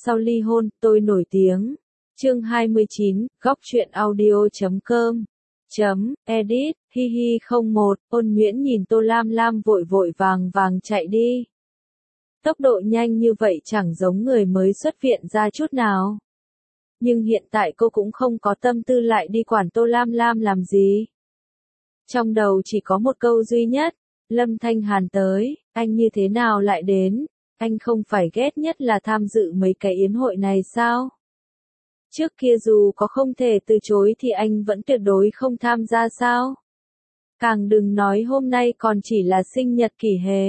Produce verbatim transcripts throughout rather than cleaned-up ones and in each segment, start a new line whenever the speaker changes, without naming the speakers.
sau ly hôn, tôi nổi tiếng. Chương hai mươi chín, góc truyện audio chấm com. Chấm, edit, hi hi không một, Ôn Nhuyễn nhìn Tô Lam Lam vội vội vàng vàng chạy đi. Tốc độ nhanh như vậy chẳng giống người mới xuất viện ra chút nào. Nhưng hiện tại cô cũng không có tâm tư lại đi quản Tô Lam Lam làm gì. Trong đầu chỉ có một câu duy nhất, Lâm Thanh Hàn tới, anh như thế nào lại đến, anh không phải ghét nhất là tham dự mấy cái yến hội này sao? Trước kia dù có không thể từ chối thì anh vẫn tuyệt đối không tham gia sao? Càng đừng nói hôm nay còn chỉ là sinh nhật Kỷ Hề.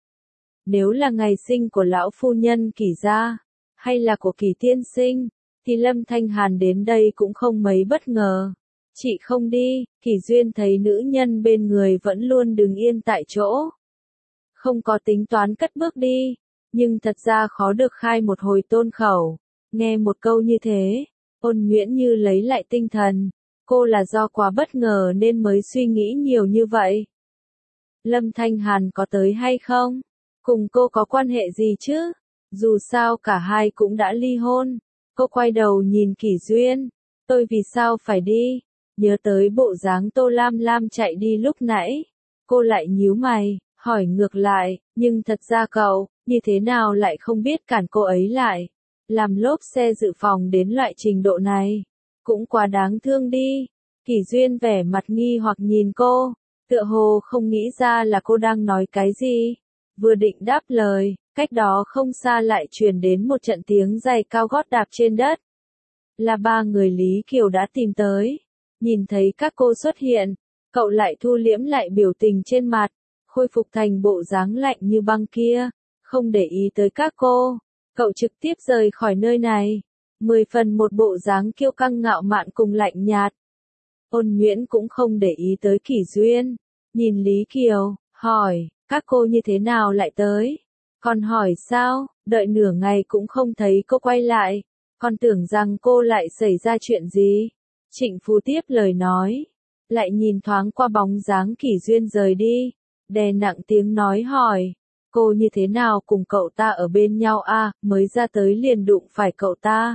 Nếu là ngày sinh của lão phu nhân Kỷ gia, hay là của Kỷ tiên sinh, thì Lâm Thanh Hàn đến đây cũng không mấy bất ngờ. Chị không đi, Kỷ Duyên thấy nữ nhân bên người vẫn luôn đứng yên tại chỗ. Không có tính toán cất bước đi, nhưng thật ra khó được khai một hồi tôn khẩu. Nghe một câu như thế, Ôn Nhuyễn như lấy lại tinh thần, cô là do quá bất ngờ nên mới suy nghĩ nhiều như vậy. Lâm Thanh Hàn có tới hay không? Cùng cô có quan hệ gì chứ? Dù sao cả hai cũng đã ly hôn. Cô quay đầu nhìn Kỷ Duyên, tôi vì sao phải đi? Nhớ tới bộ dáng Tô Lam Lam chạy đi lúc nãy, cô lại nhíu mày, hỏi ngược lại, nhưng thật ra cậu, như thế nào lại không biết cản cô ấy lại? Làm lốp xe dự phòng đến loại trình độ này, cũng quá đáng thương đi. Kỷ Duyên vẻ mặt nghi hoặc nhìn cô, tựa hồ không nghĩ ra là cô đang nói cái gì. Vừa định đáp lời, cách đó không xa lại truyền đến một trận tiếng giày cao gót đạp trên đất. Là ba người Lý Kiều đã tìm tới. Nhìn thấy các cô xuất hiện, cậu lại thu liễm lại biểu tình trên mặt, khôi phục thành bộ dáng lạnh như băng kia, không để ý tới các cô. Cậu trực tiếp rời khỏi nơi này, mười phần một bộ dáng kiêu căng ngạo mạn cùng lạnh nhạt. Ôn Nhuyễn cũng không để ý tới Kỷ Duyên, nhìn Lý Kiều, hỏi, các cô như thế nào lại tới? Còn hỏi sao, đợi nửa ngày cũng không thấy cô quay lại, còn tưởng rằng cô lại xảy ra chuyện gì? Trịnh Phú tiếp lời nói, lại nhìn thoáng qua bóng dáng Kỷ Duyên rời đi, đè nặng tiếng nói hỏi, cô như thế nào cùng cậu ta ở bên nhau à, mới ra tới liền đụng phải cậu ta.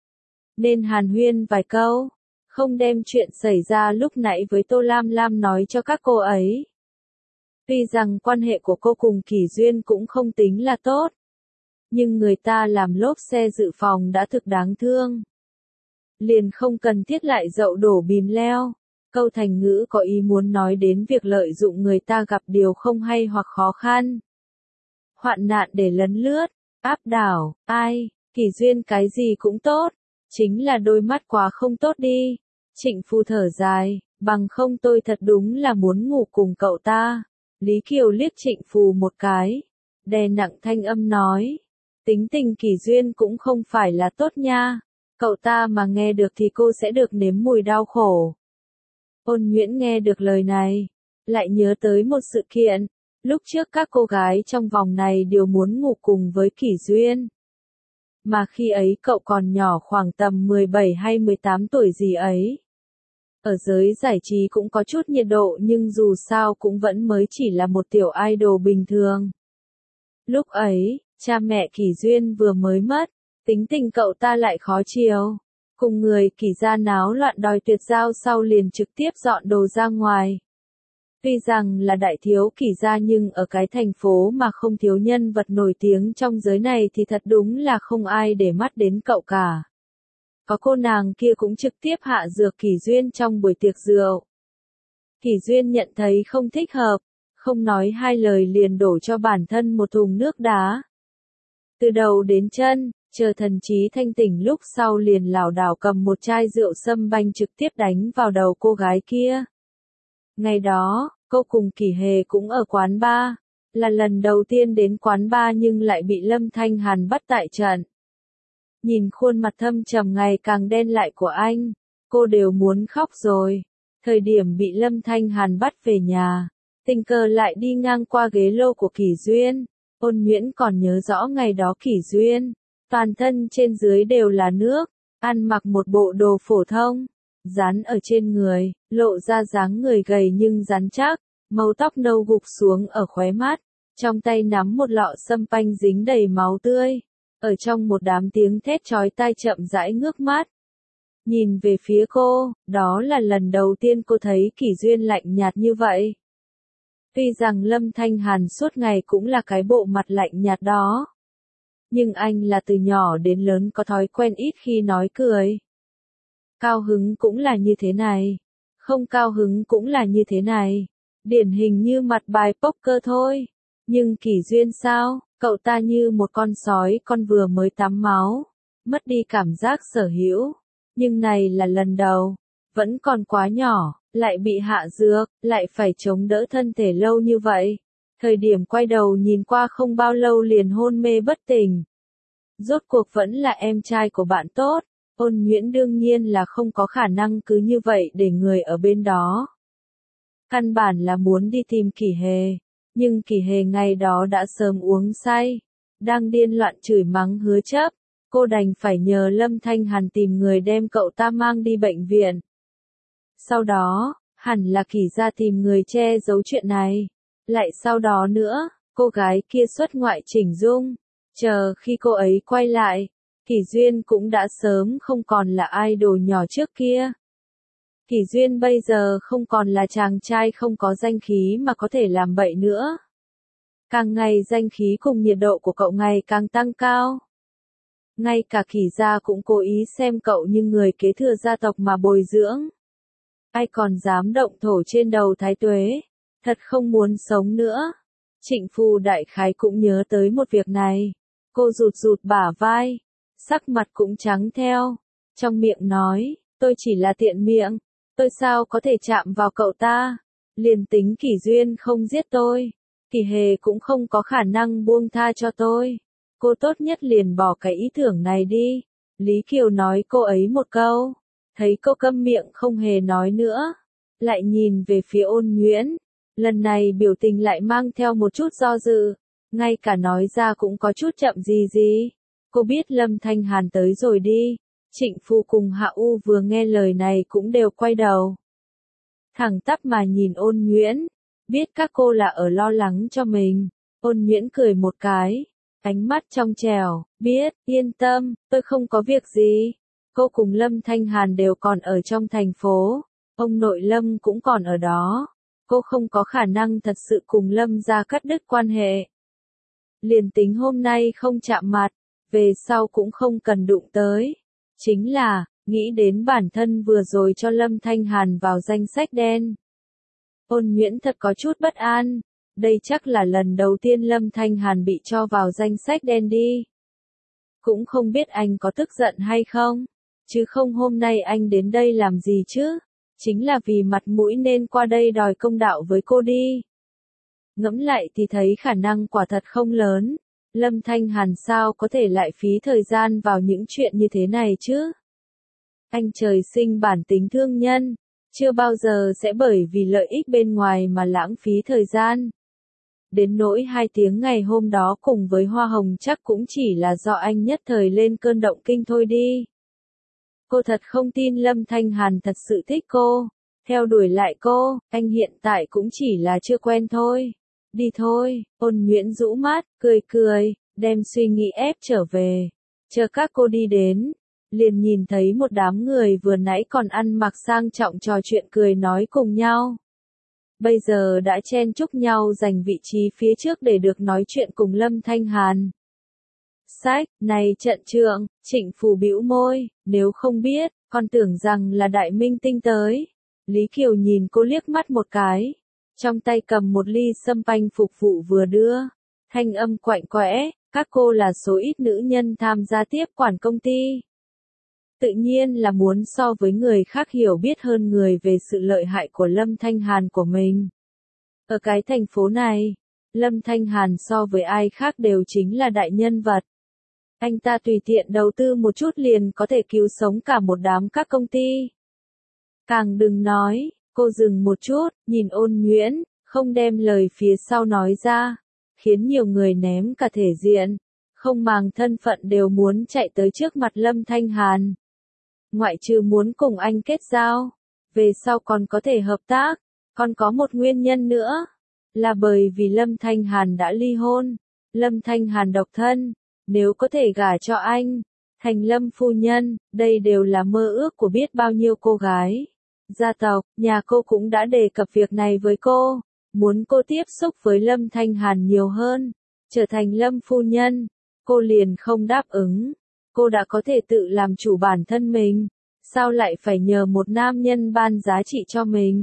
Nên hàn huyên vài câu, không đem chuyện xảy ra lúc nãy với Tô Lam Lam nói cho các cô ấy. Tuy rằng quan hệ của cô cùng Kỷ Duyên cũng không tính là tốt, nhưng người ta làm lốp xe dự phòng đã thực đáng thương. Liền không cần thiết lại dậu đổ bìm leo. Câu thành ngữ có ý muốn nói đến việc lợi dụng người ta gặp điều không hay hoặc khó khăn. Hoạn nạn để lấn lướt, áp đảo, ai, Kỷ Duyên cái gì cũng tốt, chính là đôi mắt quá không tốt đi. Trịnh Phu thở dài, bằng không tôi thật đúng là muốn ngủ cùng cậu ta. Lý Kiều liếc Trịnh Phù một cái, đè nặng thanh âm nói, tính tình Kỷ Duyên cũng không phải là tốt nha, cậu ta mà nghe được thì cô sẽ được nếm mùi đau khổ. Ôn Nhuyễn nghe được lời này, lại nhớ tới một sự kiện, lúc trước các cô gái trong vòng này đều muốn ngủ cùng với Kỷ Duyên. Mà khi ấy cậu còn nhỏ khoảng tầm mười bảy hay mười tám tuổi gì ấy. Ở giới giải trí cũng có chút nhiệt độ nhưng dù sao cũng vẫn mới chỉ là một tiểu idol bình thường. Lúc ấy, cha mẹ Kỷ Duyên vừa mới mất, tính tình cậu ta lại khó chiều. Cùng người Kỷ gia náo loạn đòi tuyệt giao sau liền trực tiếp dọn đồ ra ngoài. Tuy rằng là đại thiếu Kỷ gia nhưng ở cái thành phố mà không thiếu nhân vật nổi tiếng trong giới này thì thật đúng là không ai để mắt đến cậu cả. Có cô nàng kia cũng trực tiếp hạ dược Kỷ Duyên trong buổi tiệc rượu. Kỷ Duyên nhận thấy không thích hợp, không nói hai lời liền đổ cho bản thân một thùng nước đá. Từ đầu đến chân, chờ thần trí thanh tỉnh lúc sau liền lảo đảo cầm một chai rượu sâm banh trực tiếp đánh vào đầu cô gái kia. Ngày đó, cô cùng Kỷ Hề cũng ở quán bar, là lần đầu tiên đến quán bar nhưng lại bị Lâm Thanh Hàn bắt tại trận. Nhìn khuôn mặt thâm trầm ngày càng đen lại của anh, cô đều muốn khóc rồi. Thời điểm bị Lâm Thanh Hàn bắt về nhà, tình cờ lại đi ngang qua ghế lô của Kỷ Duyên. Ôn Nhuyễn còn nhớ rõ ngày đó Kỷ Duyên, toàn thân trên dưới đều là nước, ăn mặc một bộ đồ phổ thông, dán ở trên người, lộ ra dáng người gầy nhưng rắn chắc, màu tóc nâu gục xuống ở khóe mắt, trong tay nắm một lọ sâm panh dính đầy máu tươi. Ở trong một đám tiếng thét chói tai chậm rãi ngước mắt. Nhìn về phía cô, đó là lần đầu tiên cô thấy Kỷ Duyên lạnh nhạt như vậy. Tuy rằng Lâm Thanh Hàn suốt ngày cũng là cái bộ mặt lạnh nhạt đó. Nhưng anh là từ nhỏ đến lớn có thói quen ít khi nói cười. Cao hứng cũng là như thế này. Không cao hứng cũng là như thế này. Điển hình như mặt bài poker thôi. Nhưng Kỷ Duyên sao? Cậu ta như một con sói con vừa mới tắm máu. Mất đi cảm giác sở hữu. Nhưng này là lần đầu. Vẫn còn quá nhỏ. Lại bị hạ dược. Lại phải chống đỡ thân thể lâu như vậy. Thời điểm quay đầu nhìn qua không bao lâu liền hôn mê bất tỉnh. Rốt cuộc vẫn là em trai của bạn tốt. Ôn Nhuyễn đương nhiên là không có khả năng cứ như vậy để người ở bên đó. Căn bản là muốn đi tìm Kỷ Hề. Nhưng Kỷ Hề ngày đó đã sớm uống say. Đang điên loạn chửi mắng Hứa Chấp. Cô đành phải nhờ Lâm Thanh Hàn tìm người đem cậu ta mang đi bệnh viện. Sau đó, hẳn là Kỷ gia tìm người che giấu chuyện này. Lại sau đó nữa, cô gái kia xuất ngoại chỉnh dung. Chờ khi cô ấy quay lại, Kỷ Duyên cũng đã sớm không còn là idol nhỏ trước kia. Kỷ Duyên bây giờ không còn là chàng trai không có danh khí mà có thể làm bậy nữa. Càng ngày danh khí cùng nhiệt độ của cậu ngày càng tăng cao. Ngay cả Kỷ gia cũng cố ý xem cậu như người kế thừa gia tộc mà bồi dưỡng. Ai còn dám động thổ trên đầu Thái Tuế, thật không muốn sống nữa. Trịnh Phù đại khái cũng nhớ tới một việc này. Cô rụt rụt bả vai, sắc mặt cũng trắng theo. Trong miệng nói, tôi chỉ là tiện miệng, tôi sao có thể chạm vào cậu ta. Liền tính Kỷ Duyên không giết tôi, Kỷ Hề cũng không có khả năng buông tha cho tôi. Cô tốt nhất liền bỏ cái ý tưởng này đi. Lý Kiều nói cô ấy một câu, thấy cô câm miệng không hề nói nữa. Lại nhìn về phía Ôn Nhuyễn, lần này biểu tình lại mang theo một chút do dự. Ngay cả nói ra cũng có chút chậm gì gì. Cô biết Lâm Thanh Hàn tới rồi đi. Trịnh Phu cùng Hạ U vừa nghe lời này cũng đều quay đầu. Thẳng tắp mà nhìn Ôn Nhuyễn. Biết các cô là ở lo lắng cho mình. Ôn Nhuyễn cười một cái. Ánh mắt trong trẻo. Biết, yên tâm, tôi không có việc gì. Cô cùng Lâm Thanh Hàn đều còn ở trong thành phố. Ông nội Lâm cũng còn ở đó. Cô không có khả năng thật sự cùng Lâm gia cắt đứt quan hệ. Liền tính hôm nay không chạm mặt, về sau cũng không cần đụng tới. Chính là, nghĩ đến bản thân vừa rồi cho Lâm Thanh Hàn vào danh sách đen. Ôn Nhuyễn thật có chút bất an. Đây chắc là lần đầu tiên Lâm Thanh Hàn bị cho vào danh sách đen đi. Cũng không biết anh có tức giận hay không. Chứ không hôm nay anh đến đây làm gì chứ. Chính là vì mặt mũi nên qua đây đòi công đạo với cô đi. Ngẫm lại thì thấy khả năng quả thật không lớn. Lâm Thanh Hàn sao có thể lại phí thời gian vào những chuyện như thế này chứ? Anh trời sinh bản tính thương nhân, chưa bao giờ sẽ bởi vì lợi ích bên ngoài mà lãng phí thời gian. Đến nỗi hai tiếng ngày hôm đó cùng với Hoa Hồng chắc cũng chỉ là do anh nhất thời lên cơn động kinh thôi đi. Cô thật không tin Lâm Thanh Hàn thật sự thích cô, theo đuổi lại cô, anh hiện tại cũng chỉ là chưa quen thôi. Đi thôi, Ôn Nhuyễn rũ mắt, cười cười, đem suy nghĩ ép trở về. Chờ các cô đi đến, liền nhìn thấy một đám người vừa nãy còn ăn mặc sang trọng trò chuyện cười nói cùng nhau. Bây giờ đã chen chúc nhau giành vị trí phía trước để được nói chuyện cùng Lâm Thanh Hàn. Sách, này trận trượng, Trịnh Phù bĩu môi, nếu không biết, con tưởng rằng là đại minh tinh tới. Lý Kiều nhìn cô liếc mắt một cái. Trong tay cầm một ly sâm panh phục vụ vừa đưa. Thanh âm quạnh quẽ, các cô là số ít nữ nhân tham gia tiếp quản công ty. Tự nhiên là muốn so với người khác hiểu biết hơn người về sự lợi hại của Lâm Thanh Hàn của mình. Ở cái thành phố này, Lâm Thanh Hàn so với ai khác đều chính là đại nhân vật. Anh ta tùy tiện đầu tư một chút liền có thể cứu sống cả một đám các công ty. Càng đừng nói, cô dừng một chút, nhìn Ôn Nhuyễn, không đem lời phía sau nói ra, khiến nhiều người ném cả thể diện, không màng thân phận đều muốn chạy tới trước mặt Lâm Thanh Hàn. Ngoại trừ muốn cùng anh kết giao, về sau còn có thể hợp tác, còn có một nguyên nhân nữa, là bởi vì Lâm Thanh Hàn đã ly hôn, Lâm Thanh Hàn độc thân, nếu có thể gả cho anh, thành Lâm phu nhân, đây đều là mơ ước của biết bao nhiêu cô gái. Gia tộc, nhà cô cũng đã đề cập việc này với cô, muốn cô tiếp xúc với Lâm Thanh Hàn nhiều hơn, trở thành Lâm phu nhân, cô liền không đáp ứng. Cô đã có thể tự làm chủ bản thân mình, sao lại phải nhờ một nam nhân ban giá trị cho mình.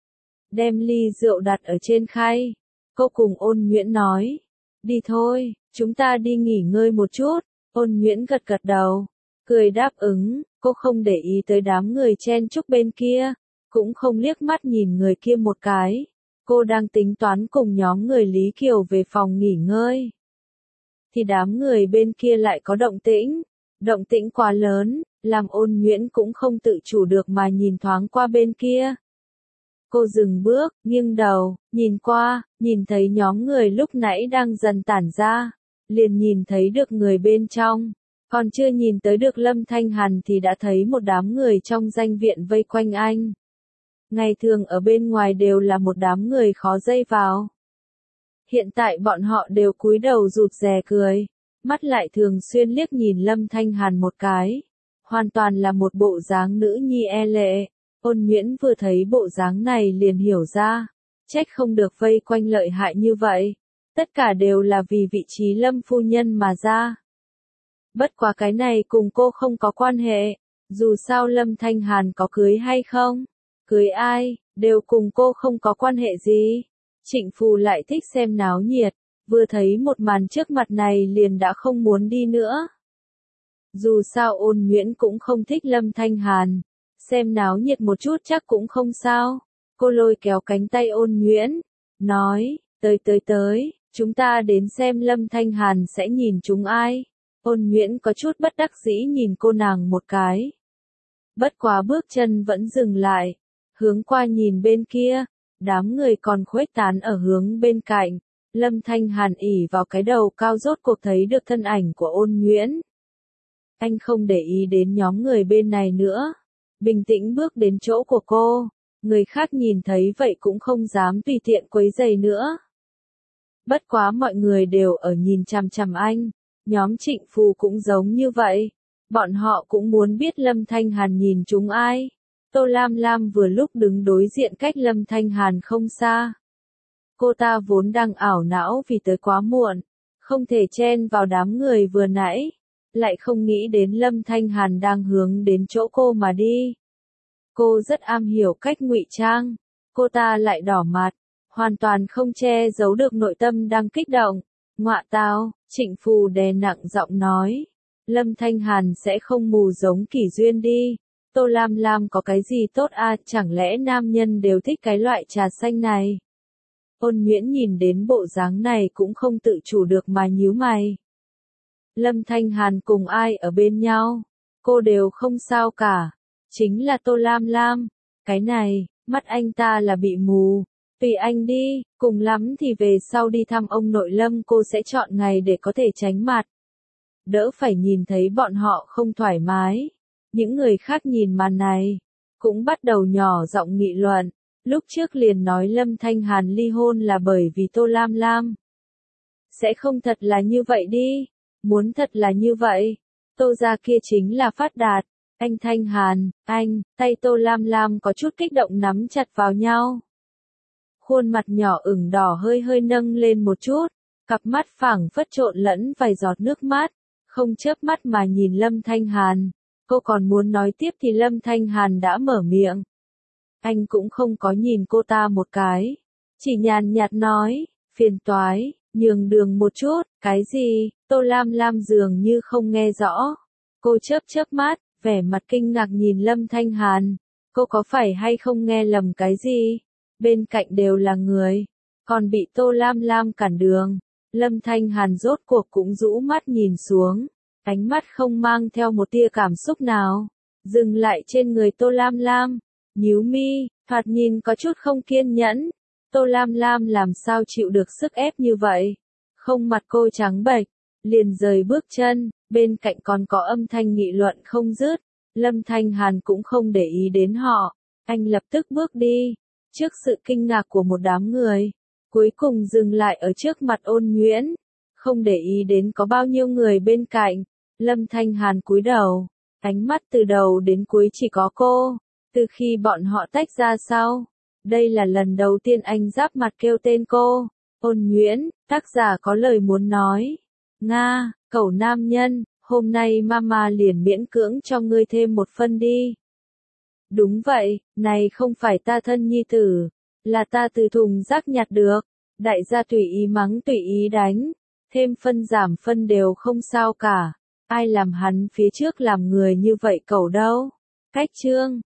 Đem ly rượu đặt ở trên khay, cô cùng Ôn Nhuyễn nói, đi thôi, chúng ta đi nghỉ ngơi một chút. Ôn Nhuyễn gật gật đầu, cười đáp ứng, cô không để ý tới đám người chen chúc bên kia, cũng không liếc mắt nhìn người kia một cái. Cô đang tính toán cùng nhóm người Lý Kiều về phòng nghỉ ngơi. Thì đám người bên kia lại có động tĩnh, động tĩnh quá lớn, làm Ôn Nhuyễn cũng không tự chủ được mà nhìn thoáng qua bên kia. Cô dừng bước, nghiêng đầu, nhìn qua, nhìn thấy nhóm người lúc nãy đang dần tản ra, liền nhìn thấy được người bên trong, còn chưa nhìn tới được Lâm Thanh Hàn thì đã thấy một đám người trong danh viện vây quanh anh. Ngày thường ở bên ngoài đều là một đám người khó dây vào. Hiện tại bọn họ đều cúi đầu rụt rè cười, mắt lại thường xuyên liếc nhìn Lâm Thanh Hàn một cái, hoàn toàn là một bộ dáng nữ nhi e lệ. Ôn Nhuyễn vừa thấy bộ dáng này liền hiểu ra, trách không được vây quanh lợi hại như vậy, tất cả đều là vì vị trí Lâm phu nhân mà ra. Bất quá cái này cùng cô không có quan hệ, dù sao Lâm Thanh Hàn có cưới hay không, cưới ai, đều cùng cô không có quan hệ gì. Trịnh Phù lại thích xem náo nhiệt, vừa thấy một màn trước mặt này liền đã không muốn đi nữa. Dù sao Ôn Nhuyễn cũng không thích Lâm Thanh Hàn, xem náo nhiệt một chút chắc cũng không sao. Cô lôi kéo cánh tay Ôn Nhuyễn, nói, tới tới tới, chúng ta đến xem Lâm Thanh Hàn sẽ nhìn chúng ai. Ôn Nhuyễn có chút bất đắc dĩ nhìn cô nàng một cái. Bất quá bước chân vẫn dừng lại, hướng qua nhìn bên kia, đám người còn khuếch tán ở hướng bên cạnh. Lâm Thanh Hàn ỉ vào cái đầu cao rốt cuộc thấy được thân ảnh của Ôn Nhuyễn. Anh không để ý đến nhóm người bên này nữa, bình tĩnh bước đến chỗ của cô, người khác nhìn thấy vậy cũng không dám tùy tiện quấy rầy nữa. Bất quá mọi người đều ở nhìn chằm chằm anh, nhóm Trịnh Phù cũng giống như vậy, bọn họ cũng muốn biết Lâm Thanh Hàn nhìn chúng ai. Tô Lam Lam vừa lúc đứng đối diện cách Lâm Thanh Hàn không xa. Cô ta vốn đang ảo não vì tới quá muộn, không thể chen vào đám người vừa nãy, lại không nghĩ đến Lâm Thanh Hàn đang hướng đến chỗ cô mà đi. Cô rất am hiểu cách ngụy trang, cô ta lại đỏ mặt, hoàn toàn không che giấu được nội tâm đang kích động. Ngọa tao, Trịnh Phù đè nặng giọng nói, Lâm Thanh Hàn sẽ không mù giống Kỷ Duyên đi. Tô Lam Lam có cái gì tốt à, chẳng lẽ nam nhân đều thích cái loại trà xanh này? Ôn Nhuyễn nhìn đến bộ dáng này cũng không tự chủ được mà nhíu mày. Lâm Thanh Hàn cùng ai ở bên nhau, cô đều không sao cả, chính là Tô Lam Lam, cái này, mắt anh ta là bị mù, tùy anh đi, cùng lắm thì về sau đi thăm ông nội Lâm cô sẽ chọn ngày để có thể tránh mặt. Đỡ phải nhìn thấy bọn họ không thoải mái. Những người khác nhìn màn này, cũng bắt đầu nhỏ giọng nghị luận, lúc trước liền nói Lâm Thanh Hàn ly hôn là bởi vì Tô Lam Lam. Sẽ không thật là như vậy đi, muốn thật là như vậy, Tô gia kia chính là phát đạt, anh Thanh Hàn, anh, tay Tô Lam Lam có chút kích động nắm chặt vào nhau. Khuôn mặt nhỏ ửng đỏ hơi hơi nâng lên một chút, cặp mắt phảng phất trộn lẫn vài giọt nước mắt, không chớp mắt mà nhìn Lâm Thanh Hàn. Cô còn muốn nói tiếp thì Lâm Thanh Hàn đã mở miệng. Anh cũng không có nhìn cô ta một cái, chỉ nhàn nhạt nói, phiền toái, nhường đường một chút, cái gì? Tô Lam Lam dường như không nghe rõ. Cô chớp chớp mắt, vẻ mặt kinh ngạc nhìn Lâm Thanh Hàn. Cô có phải hay không nghe lầm cái gì? Bên cạnh đều là người, còn bị Tô Lam Lam cản đường. Lâm Thanh Hàn rốt cuộc cũng rũ mắt nhìn xuống. Ánh mắt không mang theo một tia cảm xúc nào, dừng lại trên người Tô Lam Lam, nhíu mi, thoạt nhìn có chút không kiên nhẫn. Tô Lam Lam làm sao chịu được sức ép như vậy? Không, mặt cô trắng bệch, liền rời bước chân, bên cạnh còn có âm thanh nghị luận không dứt. Lâm Thanh Hàn cũng không để ý đến họ, anh lập tức bước đi, trước sự kinh ngạc của một đám người, cuối cùng dừng lại ở trước mặt Ôn Nhuyễn. không để ý đến có bao nhiêu người bên cạnh. Lâm Thanh Hàn cúi đầu, ánh mắt từ đầu đến cuối chỉ có cô. Từ khi bọn họ tách ra sau, đây là lần đầu tiên anh giáp mặt kêu tên cô. Ôn Nhuyễn, tác giả có lời muốn nói. Nga, cẩu nam nhân, hôm nay mama liền miễn cưỡng cho ngươi thêm một phân đi. Đúng vậy, này không phải ta thân nhi tử, là ta từ thùng rác nhặt được. Đại gia tùy ý mắng tùy ý đánh, thêm phân giảm phân đều không sao cả. Ai làm hắn phía trước làm người như vậy cẩu đâu. Cách chương